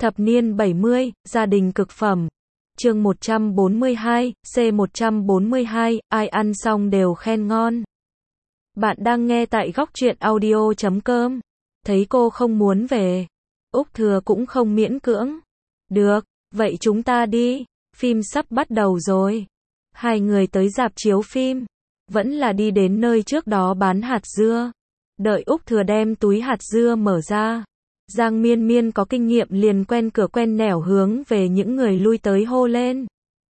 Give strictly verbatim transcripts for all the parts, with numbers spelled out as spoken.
Thập niên bảy mươi, gia đình cực phẩm. Chương một trăm bốn mươi hai, C một trăm bốn mươi hai, ai ăn xong đều khen ngon. Bạn đang nghe tại góc truyện audio chấm com. Thấy cô không muốn về, Úc Thừa cũng không miễn cưỡng. Được, vậy chúng ta đi, phim sắp bắt đầu rồi. Hai người tới rạp chiếu phim, vẫn là đi đến nơi trước đó bán hạt dưa. Đợi Úc Thừa đem túi hạt dưa mở ra, Giang Miên Miên có kinh nghiệm liền quen cửa quen nẻo hướng về những người lui tới hô lên.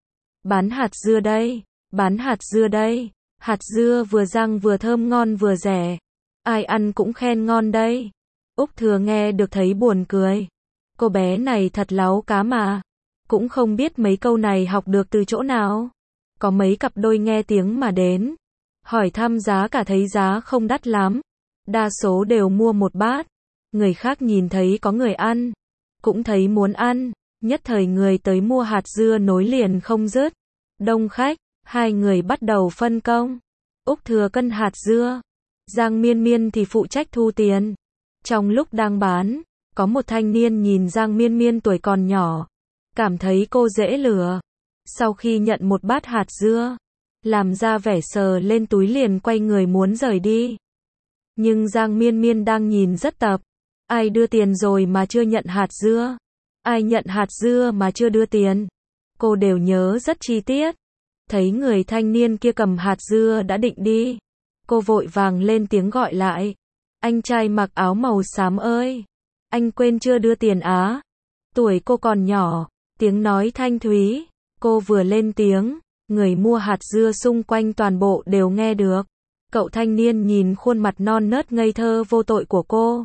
Bán hạt dưa đây, bán hạt dưa đây, hạt dưa vừa rang vừa thơm ngon vừa rẻ. Ai ăn cũng khen ngon đây. Úc Thừa nghe được thấy buồn cười. Cô bé này thật láu cá mà. Cũng không biết mấy câu này học được từ chỗ nào. Có mấy cặp đôi nghe tiếng mà đến. Hỏi thăm giá cả thấy giá không đắt lắm. Đa số đều mua một bát. Người khác nhìn thấy có người ăn, cũng thấy muốn ăn, nhất thời người tới mua hạt dưa nối liền không dứt. Đông khách, hai người bắt đầu phân công. Úc Thừa cân hạt dưa, Giang Miên Miên thì phụ trách thu tiền. Trong lúc đang bán, có một thanh niên nhìn Giang Miên Miên tuổi còn nhỏ, cảm thấy cô dễ lừa. Sau khi nhận một bát hạt dưa, làm ra vẻ sờ lên túi liền quay người muốn rời đi. Nhưng Giang Miên Miên đang nhìn rất tập. Ai đưa tiền rồi mà chưa nhận hạt dưa? Ai nhận hạt dưa mà chưa đưa tiền? Cô đều nhớ rất chi tiết. Thấy người thanh niên kia cầm hạt dưa đã định đi, cô vội vàng lên tiếng gọi lại. Anh trai mặc áo màu xám ơi! Anh quên chưa đưa tiền á? Tuổi cô còn nhỏ, tiếng nói thanh thúy. Cô vừa lên tiếng, người mua hạt dưa xung quanh toàn bộ đều nghe được. Cậu thanh niên nhìn khuôn mặt non nớt ngây thơ vô tội của cô,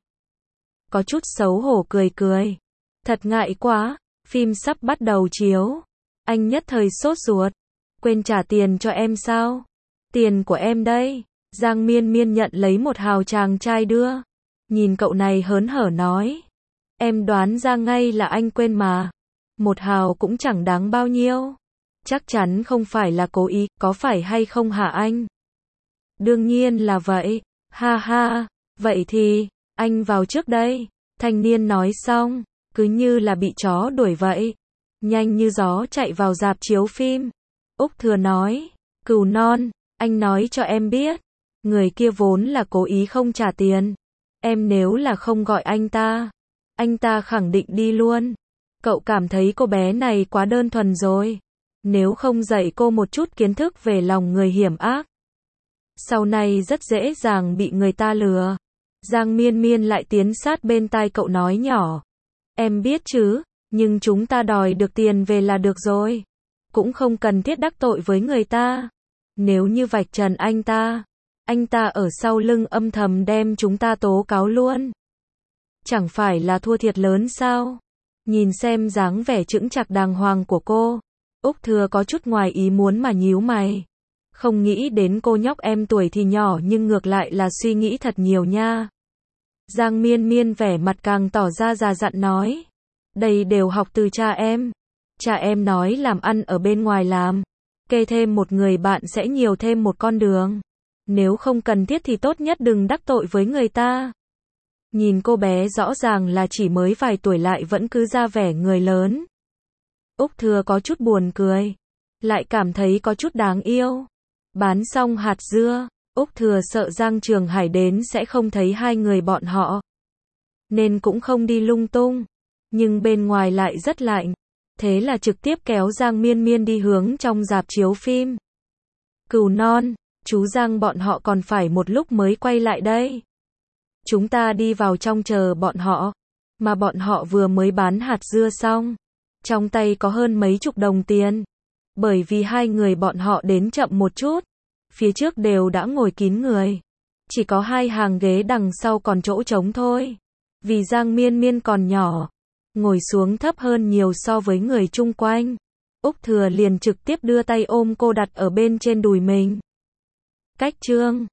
có chút xấu hổ cười cười. Thật ngại quá, phim sắp bắt đầu chiếu. Anh nhất thời sốt ruột. Quên trả tiền cho em sao? Tiền của em đây. Giang Miên Miên nhận lấy một hào chàng trai đưa. Nhìn cậu này hớn hở nói. Em đoán ra ngay là anh quên mà. Một hào cũng chẳng đáng bao nhiêu. Chắc chắn không phải là cố ý, có phải hay không hả anh? Đương nhiên là vậy. Ha ha, vậy thì anh vào trước đây. Thanh niên nói xong, cứ như là bị chó đuổi vậy, nhanh như gió chạy vào rạp chiếu phim. Úc Thừa nói, cừu non, anh nói cho em biết, người kia vốn là cố ý không trả tiền. Em nếu là không gọi anh ta, anh ta khẳng định đi luôn. Cậu cảm thấy cô bé này quá đơn thuần rồi. Nếu không dạy cô một chút kiến thức về lòng người hiểm ác, sau này rất dễ dàng bị người ta lừa. Giang Miên Miên lại tiến sát bên tai cậu nói nhỏ. Em biết chứ, nhưng chúng ta đòi được tiền về là được rồi. Cũng không cần thiết đắc tội với người ta. Nếu như vạch trần anh ta, anh ta ở sau lưng âm thầm đem chúng ta tố cáo luôn. Chẳng phải là thua thiệt lớn sao? Nhìn xem dáng vẻ chững chạc đàng hoàng của cô, Úc Thừa có chút ngoài ý muốn mà nhíu mày. Không nghĩ đến cô nhóc em tuổi thì nhỏ nhưng ngược lại là suy nghĩ thật nhiều nha. Giang Miên Miên vẻ mặt càng tỏ ra già dặn nói. Đây đều học từ cha em. Cha em nói làm ăn ở bên ngoài làm. Kê thêm một người bạn sẽ nhiều thêm một con đường. Nếu không cần thiết thì tốt nhất đừng đắc tội với người ta. Nhìn cô bé rõ ràng là chỉ mới vài tuổi lại vẫn cứ ra vẻ người lớn. Úc Thừa có chút buồn cười. Lại cảm thấy có chút đáng yêu. Bán xong hạt dưa, Úc Thừa sợ Giang Trường Hải đến sẽ không thấy hai người bọn họ, nên cũng không đi lung tung. Nhưng bên ngoài lại rất lạnh, thế là trực tiếp kéo Giang Miên Miên đi hướng trong rạp chiếu phim. Cừu non, chú Giang bọn họ còn phải một lúc mới quay lại đây. Chúng ta đi vào trong chờ bọn họ, mà bọn họ vừa mới bán hạt dưa xong, trong tay có hơn mấy chục đồng tiền. Bởi vì hai người bọn họ đến chậm một chút, phía trước đều đã ngồi kín người. Chỉ có hai hàng ghế đằng sau còn chỗ trống thôi. Vì Giang Miên Miên còn nhỏ, ngồi xuống thấp hơn nhiều so với người chung quanh. Úc Thừa liền trực tiếp đưa tay ôm cô đặt ở bên trên đùi mình. Cách chương